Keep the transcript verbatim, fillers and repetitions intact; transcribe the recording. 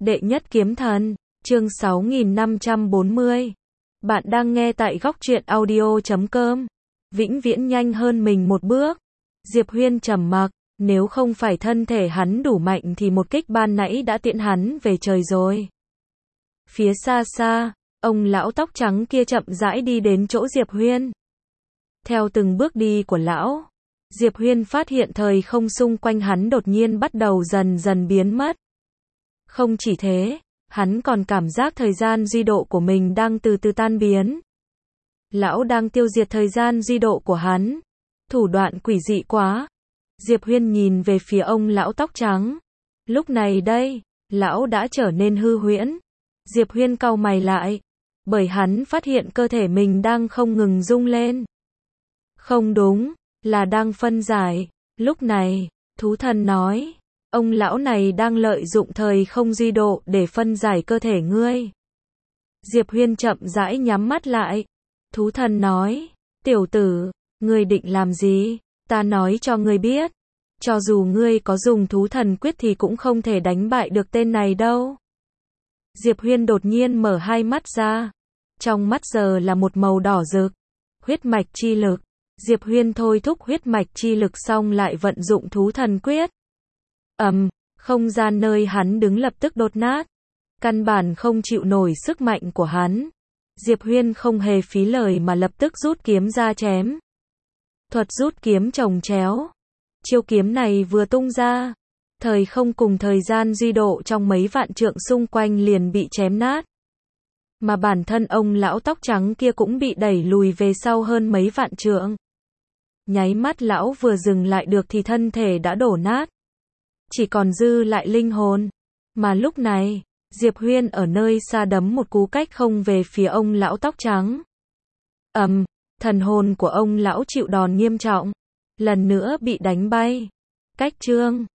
Đệ nhất kiếm thần, chương sáu nghìn năm trăm bốn mươi. Bạn đang nghe tại góc truyện audio chấm com. Vĩnh viễn nhanh hơn mình một bước. Diệp Huyên trầm mặc, nếu không phải thân thể hắn đủ mạnh thì một kích ban nãy đã tiễn hắn về trời rồi. Phía xa xa, ông lão tóc trắng kia chậm rãi đi đến chỗ Diệp Huyên. Theo từng bước đi của lão, Diệp Huyên phát hiện thời không xung quanh hắn đột nhiên bắt đầu dần dần biến mất. Không chỉ thế, hắn còn cảm giác thời gian duy độ của mình đang từ từ tan biến. Lão đang tiêu diệt thời gian duy độ của hắn. Thủ đoạn quỷ dị quá. Diệp Huyên nhìn về phía ông lão tóc trắng. Lúc này đây, lão đã trở nên hư huyễn. Diệp Huyên cau mày lại, bởi hắn phát hiện cơ thể mình đang không ngừng rung lên. Không đúng, là đang phân giải. Lúc này, thú thần nói, ông lão này đang lợi dụng thời không duy độ để phân giải cơ thể ngươi. Diệp Huyên chậm rãi nhắm mắt lại. Thú thần nói, tiểu tử, ngươi định làm gì? Ta nói cho ngươi biết, cho dù ngươi có dùng thú thần quyết thì cũng không thể đánh bại được tên này đâu. Diệp Huyên đột nhiên mở hai mắt ra. Trong mắt giờ là một màu đỏ rực. Huyết mạch chi lực. Diệp Huyên thôi thúc huyết mạch chi lực xong lại vận dụng thú thần quyết. Ầm, không gian nơi hắn đứng lập tức đột nát. Căn bản không chịu nổi sức mạnh của hắn. Diệp Huyên không hề phí lời mà lập tức rút kiếm ra chém. Thuật rút kiếm chồng chéo. Chiêu kiếm này vừa tung ra, thời không cùng thời gian duy độ trong mấy vạn trượng xung quanh liền bị chém nát. Mà bản thân ông lão tóc trắng kia cũng bị đẩy lùi về sau hơn mấy vạn trượng. Nháy mắt lão vừa dừng lại được thì thân thể đã đổ nát. Chỉ còn dư lại linh hồn. Mà lúc này, Diệp Huyên ở nơi xa đấm một cú cách không về phía ông lão tóc trắng. Ầm, thần hồn của ông lão chịu đòn nghiêm trọng. Lần nữa bị đánh bay. Cách chương